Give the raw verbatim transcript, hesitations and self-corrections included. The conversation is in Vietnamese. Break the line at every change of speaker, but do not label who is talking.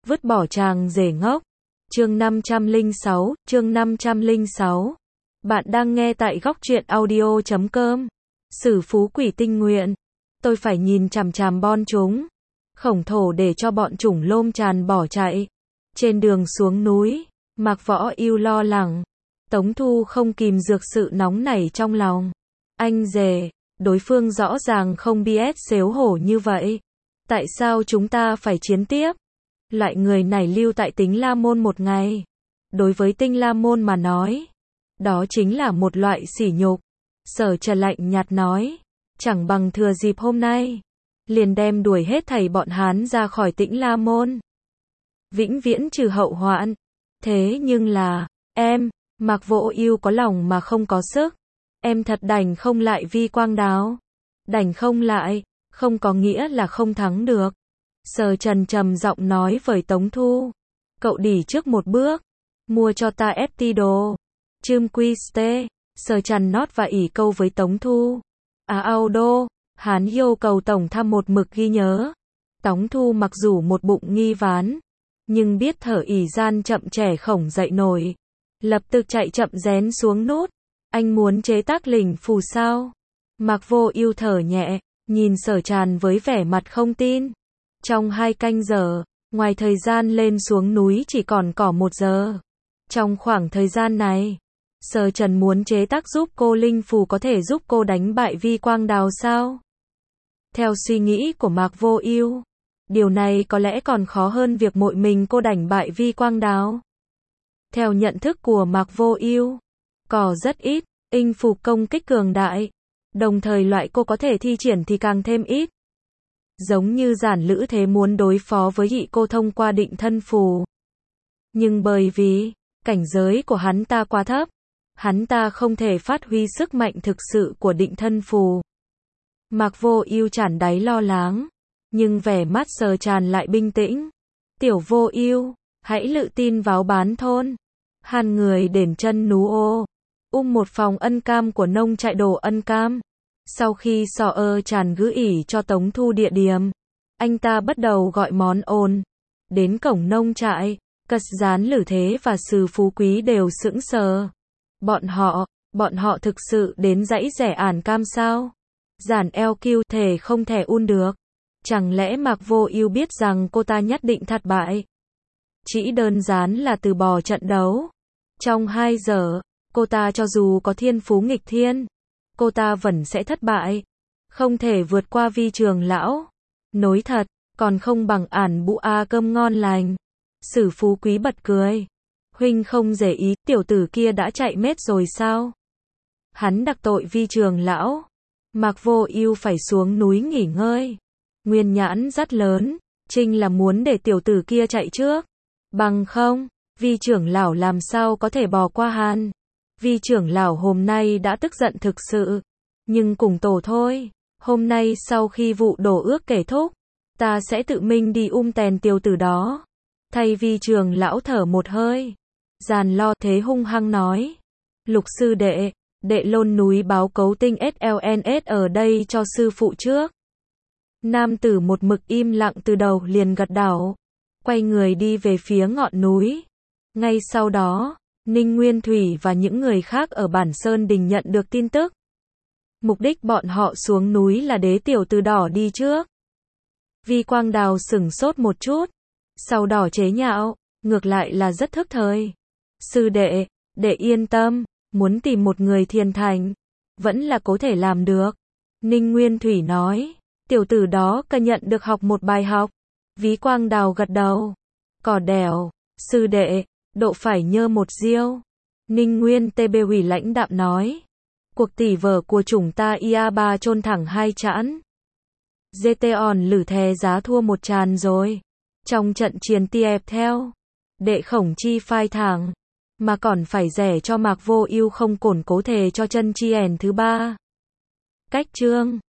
vứt bỏ chàng rể ngốc. Chương năm trăm lẻ sáu, chương năm trăm lẻ sáu. Bạn đang nghe tại góc truyện audio chấm com. Sử phú quỷ tinh nguyện. Tôi phải nhìn chằm chằm bon chúng. Khổng thổ để cho bọn chủng lôm tràn bỏ chạy. Trên đường xuống núi, Mạc Võ Ưu lo lắng. Tống Thu không kìm được sự nóng nảy trong lòng. Anh rể, đối phương rõ ràng không biết xấu hổ như vậy. Tại sao chúng ta phải chiến tiếp? Loại người này lưu tại Tinh La Môn một ngày. Đối với Tinh La Môn mà nói, đó chính là một loại sỉ nhục. Sở Trần lạnh nhạt nói, chẳng bằng thừa dịp hôm nay, liền đem đuổi hết thảy bọn Hán ra khỏi Tinh La Môn. Vĩnh viễn trừ hậu hoạn. Thế nhưng là, em, Mạc Vô Ưu có lòng mà không có sức. Em thật đành không lại Vi Quang Đáo. Đành không lại, không có nghĩa là không thắng được. Sở Trần trầm giọng nói với Tống Thu. Cậu đi trước một bước. Mua cho ta ép tê đồ. Chim quy stê. Sở Trần nót và ỉ câu với Tống Thu. À Audo, Hán yêu cầu tổng tham một mực ghi nhớ. Tống Thu mặc dù một bụng nghi ván, nhưng biết thở ỉ gian chậm trẻ khổng dậy nổi. Lập tức chạy chậm rén xuống nút. Anh muốn chế tác lỉnh phù sao? Mạc Vô Ưu thở nhẹ, nhìn Sở Trần với vẻ mặt không tin. Trong hai canh giờ, ngoài thời gian lên xuống núi chỉ còn cỏ một giờ. Trong khoảng thời gian này, Sở Trần muốn chế tác giúp cô linh phù có thể giúp cô đánh bại Vi Quang Đào sao? Theo suy nghĩ của Mạc Vô Ưu, điều này có lẽ còn khó hơn việc một mình cô đánh bại Vi Quang Đào. Theo nhận thức của Mạc Vô Ưu, cỏ rất ít, linh phù công kích cường đại, đồng thời loại cô có thể thi triển thì càng thêm ít. Giống như Giản Lữ Thế muốn đối phó với Hị Cô thông qua định thân phù. Nhưng bởi vì cảnh giới của hắn ta quá thấp, hắn ta không thể phát huy sức mạnh thực sự của định thân phù. Mạc Vô Ưu tràn đáy lo lắng, nhưng vẻ mắt Sở Trần lại bình tĩnh. Tiểu Vô Ưu, hãy lự tin vào bán thôn. Hàn người đến chân nú ô. Um một phòng ân cam của nông trại đồ ân cam. Sau khi Sở ơ Trần gửi ỉ cho Tống Thu địa điểm, anh ta bắt đầu gọi món ồn. Đến cổng nông trại, Cật Gián Lữ Thế và Sử Phú Quý đều sững sờ. Bọn họ, bọn họ thực sự đến dãy rẻ ản cam sao? Giản eo kiêu thể không thể un được. Chẳng lẽ Mạc Vô Ưu biết rằng cô ta nhất định thất bại? Chỉ đơn giản là từ bỏ trận đấu. Trong hai giờ, cô ta cho dù có thiên phú nghịch thiên, cô ta vẫn sẽ thất bại. Không thể vượt qua Vi Trường lão. Nói thật, còn không bằng ản bụ a cơm ngon lành. Sử Phú Quý bật cười. Huynh không để ý, tiểu tử kia đã chạy mết rồi sao? Hắn đắc tội Vi Trường lão. Mạc Vô Ưu phải xuống núi nghỉ ngơi. Nguyên nhãn rất lớn, Trinh là muốn để tiểu tử kia chạy trước. Bằng không, Vi trưởng lão làm sao có thể bỏ qua hắn. Vi trưởng lão hôm nay đã tức giận thực sự. Nhưng cùng tổ thôi, hôm nay sau khi vụ đổ ước kết thúc, ta sẽ tự mình đi um tèn tiểu tử đó. Thay Vi trưởng lão thở một hơi. Giàn Lo Thế hung hăng nói. Lục sư đệ, đệ lôn núi báo cấu tinh ét lờ en ét ở đây cho sư phụ trước. Nam tử một mực im lặng từ đầu liền gật đầu. Quay người đi về phía ngọn núi. Ngay sau đó, Ninh Nguyên Thủy và những người khác ở Bản Sơn Đình nhận được tin tức. Mục đích bọn họ xuống núi là để tiểu tử đỏ đi trước. Vi Quang Đào sửng sốt một chút. Sau đỏ chế nhạo, ngược lại là rất thức thời. Sư đệ, đệ yên tâm, muốn tìm một người thiên thành, vẫn là có thể làm được. Ninh Nguyên Thủy nói, tiểu tử đó cần nhận được học một bài học. Vi Quang Đào gật đầu. Cỏ đẻo, sư đệ, độ phải nhơ một diêu. Ninh Nguyên tê bê hủy lãnh đạm nói. Cuộc tỷ vở của chúng ta ia ba chôn thẳng hai chãn. giê tê on Lữ Thế giá thua một tràn rồi. Trong trận chiến tiếp theo, đệ khổng chi phai thẳng, mà còn phải rẻ cho Mạc Vô Ưu không cổn cố thể cho chân chi ẻn thứ ba. Cách chương